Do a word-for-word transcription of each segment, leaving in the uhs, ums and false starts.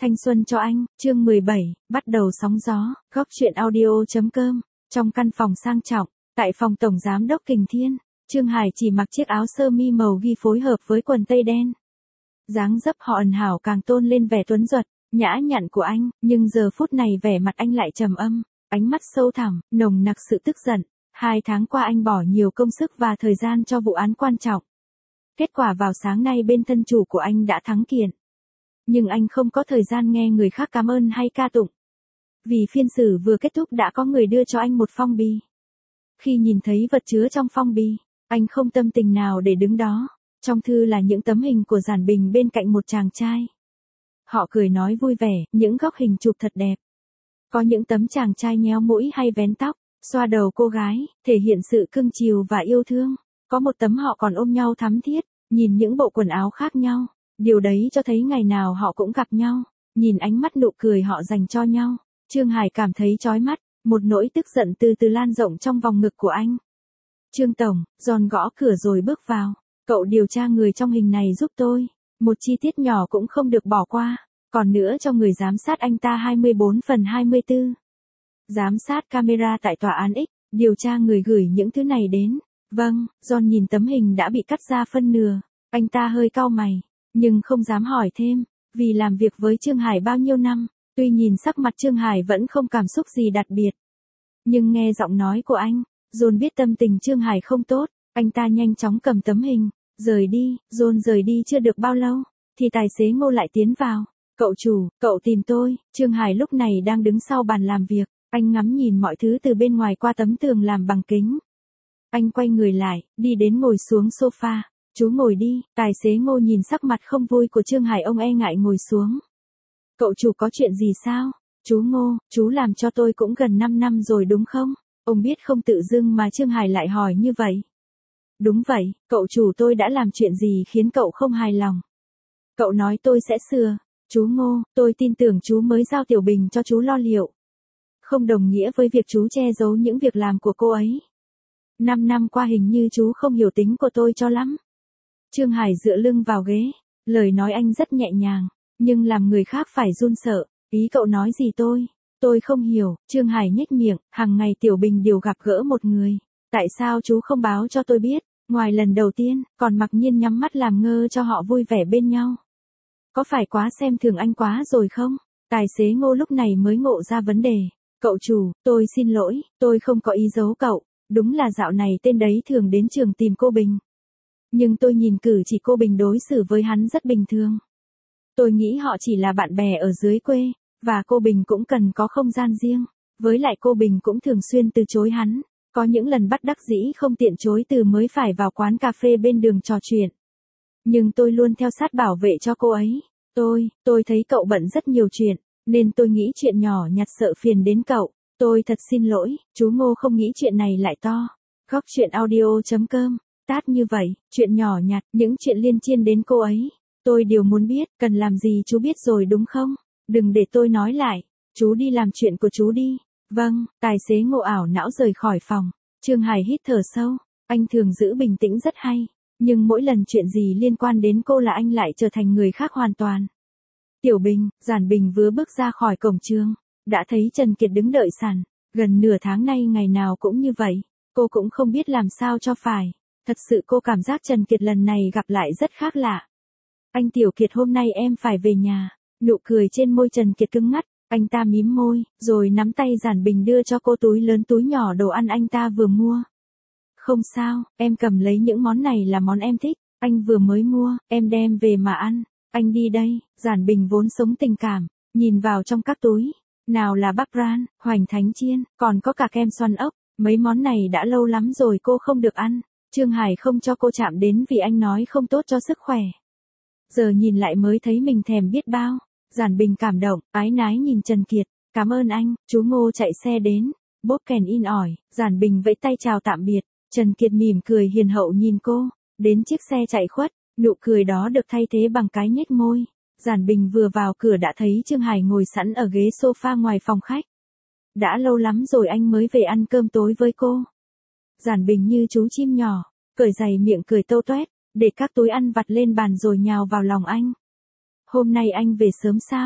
Thanh xuân cho anh, chương mười bảy, bắt đầu sóng gió, góc chuyện audio.com. Trong căn phòng sang trọng, tại phòng tổng giám đốc Kình Thiên, Trương Hải chỉ mặc chiếc áo sơ mi màu ghi phối hợp với quần tây đen. Dáng dấp họ ẩn hảo càng tôn lên vẻ tuấn duật, nhã nhặn của anh, nhưng giờ phút này vẻ mặt anh lại trầm âm, ánh mắt sâu thẳm, nồng nặc sự tức giận. Hai tháng qua anh bỏ nhiều công sức và thời gian cho vụ án quan trọng. Kết quả vào sáng nay bên thân chủ của anh đã thắng kiện. Nhưng anh không có thời gian nghe người khác cảm ơn hay ca tụng. Vì phiên xử vừa kết thúc đã có người đưa cho anh một phong bì. Khi nhìn thấy vật chứa trong phong bì, anh không tâm tình nào để đứng đó. Trong thư là những tấm hình của Giản Bình bên cạnh một chàng trai. Họ cười nói vui vẻ, những góc hình chụp thật đẹp. Có những tấm chàng trai nhéo mũi hay vén tóc, xoa đầu cô gái, thể hiện sự cưng chiều và yêu thương. Có một tấm họ còn ôm nhau thắm thiết, nhìn những bộ quần áo khác nhau. Điều đấy cho thấy ngày nào họ cũng gặp nhau, nhìn ánh mắt nụ cười họ dành cho nhau. Trương Hải cảm thấy chói mắt, một nỗi tức giận từ từ lan rộng trong vòng ngực của anh. Trương Tổng, John gõ cửa rồi bước vào. Cậu điều tra người trong hình này giúp tôi. Một chi tiết nhỏ cũng không được bỏ qua. Còn nữa cho người giám sát anh ta hai mươi bốn phần hai mươi tư. Giám sát camera tại tòa án X, điều tra người gửi những thứ này đến. Vâng, John nhìn tấm hình đã bị cắt ra phân nửa. Anh ta hơi cau mày, nhưng không dám hỏi thêm, vì làm việc với Trương Hải bao nhiêu năm, tuy nhìn sắc mặt Trương Hải vẫn không cảm xúc gì đặc biệt. Nhưng nghe giọng nói của anh, John biết tâm tình Trương Hải không tốt, anh ta nhanh chóng cầm tấm hình, rời đi. John rời đi chưa được bao lâu, thì tài xế Ngô lại tiến vào. Cậu chủ, cậu tìm tôi. Trương Hải lúc này đang đứng sau bàn làm việc, anh ngắm nhìn mọi thứ từ bên ngoài qua tấm tường làm bằng kính. Anh quay người lại, đi đến ngồi xuống sofa. Chú ngồi đi. Tài xế Ngô nhìn sắc mặt không vui của Trương Hải, ông e ngại ngồi xuống. Cậu chủ có chuyện gì sao? Chú Ngô, chú làm cho tôi cũng gần năm năm rồi đúng không? Ông biết không tự dưng mà Trương Hải lại hỏi như vậy. Đúng vậy, cậu chủ tôi đã làm chuyện gì khiến cậu không hài lòng? Cậu nói tôi sẽ sửa. Chú Ngô, tôi tin tưởng chú mới giao Tiểu Bình cho chú lo liệu. Không đồng nghĩa với việc chú che giấu những việc làm của cô ấy. Năm năm qua hình như chú không hiểu tính của tôi cho lắm. Trương Hải dựa lưng vào ghế, lời nói anh rất nhẹ nhàng, nhưng làm người khác phải run sợ. Ý cậu nói gì tôi? Tôi không hiểu. Trương Hải nhếch miệng, hàng ngày Tiểu Bình đều gặp gỡ một người. Tại sao chú không báo cho tôi biết? Ngoài lần đầu tiên, còn mặc nhiên nhắm mắt làm ngơ cho họ vui vẻ bên nhau. Có phải quá xem thường anh quá rồi không? Tài xế Ngô lúc này mới ngộ ra vấn đề. Cậu chủ, tôi xin lỗi, tôi không có ý giấu cậu. Đúng là dạo này tên đấy thường đến trường tìm cô Bình. Nhưng tôi nhìn cử chỉ cô Bình đối xử với hắn rất bình thường. Tôi nghĩ họ chỉ là bạn bè ở dưới quê, và cô Bình cũng cần có không gian riêng. Với lại cô Bình cũng thường xuyên từ chối hắn. Có những lần bắt đắc dĩ không tiện chối từ mới phải vào quán cà phê bên đường trò chuyện. Nhưng tôi luôn theo sát bảo vệ cho cô ấy. Tôi, tôi thấy cậu bận rất nhiều chuyện, nên tôi nghĩ chuyện nhỏ nhặt sợ phiền đến cậu. Tôi thật xin lỗi, chú Ngô không nghĩ chuyện này lại to. Góc chuyện audio.com. Tát như vậy, chuyện nhỏ nhặt, những chuyện liên chiên đến cô ấy. Tôi đều muốn biết, cần làm gì chú biết rồi đúng không? Đừng để tôi nói lại. Chú đi làm chuyện của chú đi. Vâng, tài xế Ngô ảo não rời khỏi phòng. Trương Hải hít thở sâu. Anh thường giữ bình tĩnh rất hay. Nhưng mỗi lần chuyện gì liên quan đến cô là anh lại trở thành người khác hoàn toàn. Tiểu Bình, Giản Bình vừa bước ra khỏi cổng trường, đã thấy Trần Kiệt đứng đợi sẵn. Gần nửa tháng nay ngày nào cũng như vậy. Cô cũng không biết làm sao cho phải. Thật sự cô cảm giác Trần Kiệt lần này gặp lại rất khác lạ. Anh Tiểu Kiệt, hôm nay em phải về nhà. Nụ cười trên môi Trần Kiệt cứng ngắt. Anh ta mím môi, rồi nắm tay Giản Bình đưa cho cô túi lớn túi nhỏ đồ ăn anh ta vừa mua. Không sao, em cầm lấy, những món này là món em thích. Anh vừa mới mua, em đem về mà ăn. Anh đi đây. Giản Bình vốn sống tình cảm, nhìn vào trong các túi. Nào là bắp rang, hoành thánh chiên, còn có cả kem xoăn ốc. Mấy món này đã lâu lắm rồi cô không được ăn. Trương Hải không cho cô chạm đến vì anh nói không tốt cho sức khỏe. Giờ nhìn lại mới thấy mình thèm biết bao. Giản Bình cảm động, ái nái nhìn Trần Kiệt. Cảm ơn anh. Chú Ngô chạy xe đến. Bốp kèn in ỏi. Giản Bình vẫy tay chào tạm biệt. Trần Kiệt mỉm cười hiền hậu nhìn cô. Đến chiếc xe chạy khuất, nụ cười đó được thay thế bằng cái nhếch môi. Giản Bình vừa vào cửa đã thấy Trương Hải ngồi sẵn ở ghế sofa ngoài phòng khách. Đã lâu lắm rồi anh mới về ăn cơm tối với cô. Giản Bình như chú chim nhỏ, cởi giày miệng cười tâu toét, để các túi ăn vặt lên bàn rồi nhào vào lòng anh. Hôm nay anh về sớm sao?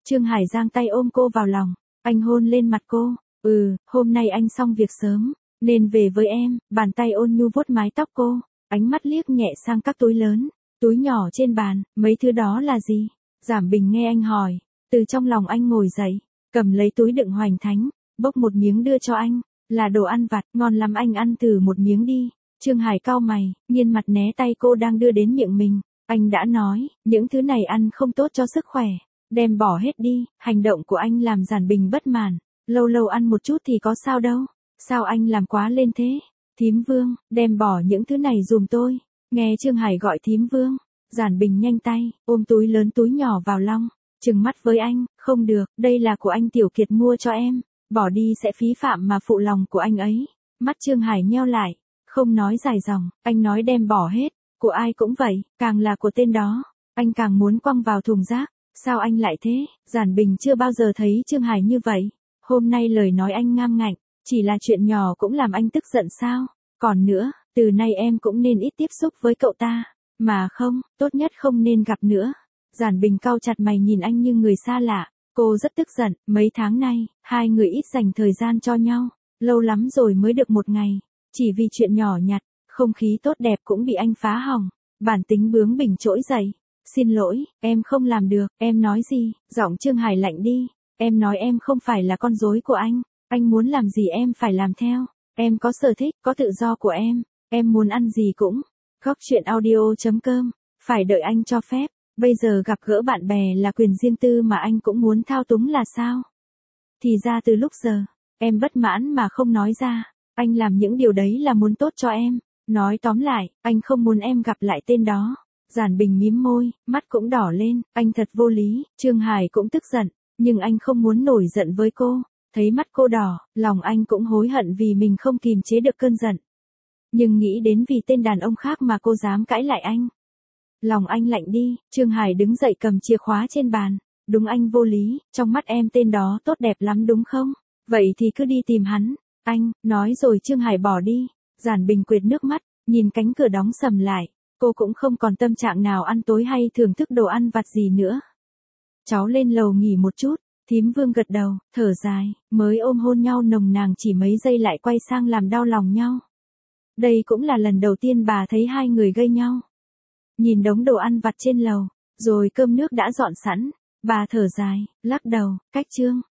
Trương Hải giang tay ôm cô vào lòng, anh hôn lên mặt cô, ừ, hôm nay anh xong việc sớm, nên về với em, bàn tay ôn nhu vuốt mái tóc cô, ánh mắt liếc nhẹ sang các túi lớn, túi nhỏ trên bàn, mấy thứ đó là gì? Giảm Bình nghe anh hỏi, từ trong lòng anh ngồi dậy, cầm lấy túi đựng hoành thánh, bốc một miếng đưa cho anh, là đồ ăn vặt, ngon lắm anh ăn thử một miếng đi. Trương Hải cau mày, nghiêng mặt né tay cô đang đưa đến miệng mình, anh đã nói, những thứ này ăn không tốt cho sức khỏe, đem bỏ hết đi, hành động của anh làm Giản Bình bất mãn, lâu lâu ăn một chút thì có sao đâu, sao anh làm quá lên thế? Thím Vương, đem bỏ những thứ này dùm tôi. Nghe Trương Hải gọi thím Vương, Giản Bình nhanh tay, ôm túi lớn túi nhỏ vào lòng, trừng mắt với anh, không được, đây là của anh Tiểu Kiệt mua cho em, bỏ đi sẽ phí phạm mà phụ lòng của anh ấy. Mắt Trương Hải nheo lại, không nói dài dòng, anh nói đem bỏ hết, của ai cũng vậy, càng là của tên đó, anh càng muốn quăng vào thùng rác, sao anh lại thế? Giản Bình chưa bao giờ thấy Trương Hải như vậy, hôm nay lời nói anh ngam ngạnh, chỉ là chuyện nhỏ cũng làm anh tức giận sao? Còn nữa, từ nay em cũng nên ít tiếp xúc với cậu ta, mà không, tốt nhất không nên gặp nữa. Giản Bình cau chặt mày nhìn anh như người xa lạ, cô rất tức giận, mấy tháng nay, hai người ít dành thời gian cho nhau, lâu lắm rồi mới được một ngày, chỉ vì chuyện nhỏ nhặt, không khí tốt đẹp cũng bị anh phá hỏng, bản tính bướng bỉnh trỗi dậy. Xin lỗi, em không làm được, em nói gì? Giọng Trương Hải lạnh đi, em nói em không phải là con rối của anh, anh muốn làm gì em phải làm theo, em có sở thích, có tự do của em, em muốn ăn gì cũng. Góc truyện audio chấm com, phải đợi anh cho phép, bây giờ gặp gỡ bạn bè là quyền riêng tư mà anh cũng muốn thao túng là sao? Thì ra từ lúc giờ, em bất mãn mà không nói ra, anh làm những điều đấy là muốn tốt cho em, nói tóm lại, anh không muốn em gặp lại tên đó. Giản Bình mím môi, mắt cũng đỏ lên, anh thật vô lý, Trương Hải cũng tức giận, nhưng anh không muốn nổi giận với cô, thấy mắt cô đỏ, lòng anh cũng hối hận vì mình không kìm chế được cơn giận. Nhưng nghĩ đến vì tên đàn ông khác mà cô dám cãi lại anh. Lòng anh lạnh đi, Trương Hải đứng dậy cầm chìa khóa trên bàn, đúng anh vô lý, trong mắt em tên đó tốt đẹp lắm đúng không? Vậy thì cứ đi tìm hắn, anh, nói rồi Trương Hải bỏ đi, Giản Bình quệt nước mắt, nhìn cánh cửa đóng sầm lại. Cô cũng không còn tâm trạng nào ăn tối hay thưởng thức đồ ăn vặt gì nữa. Cháu lên lầu nghỉ một chút, thím Vương gật đầu, thở dài, mới ôm hôn nhau nồng nàn chỉ mấy giây lại quay sang làm đau lòng nhau. Đây cũng là lần đầu tiên bà thấy hai người gây nhau. Nhìn đống đồ ăn vặt trên lầu, rồi cơm nước đã dọn sẵn, bà thở dài, lắc đầu, cách Trương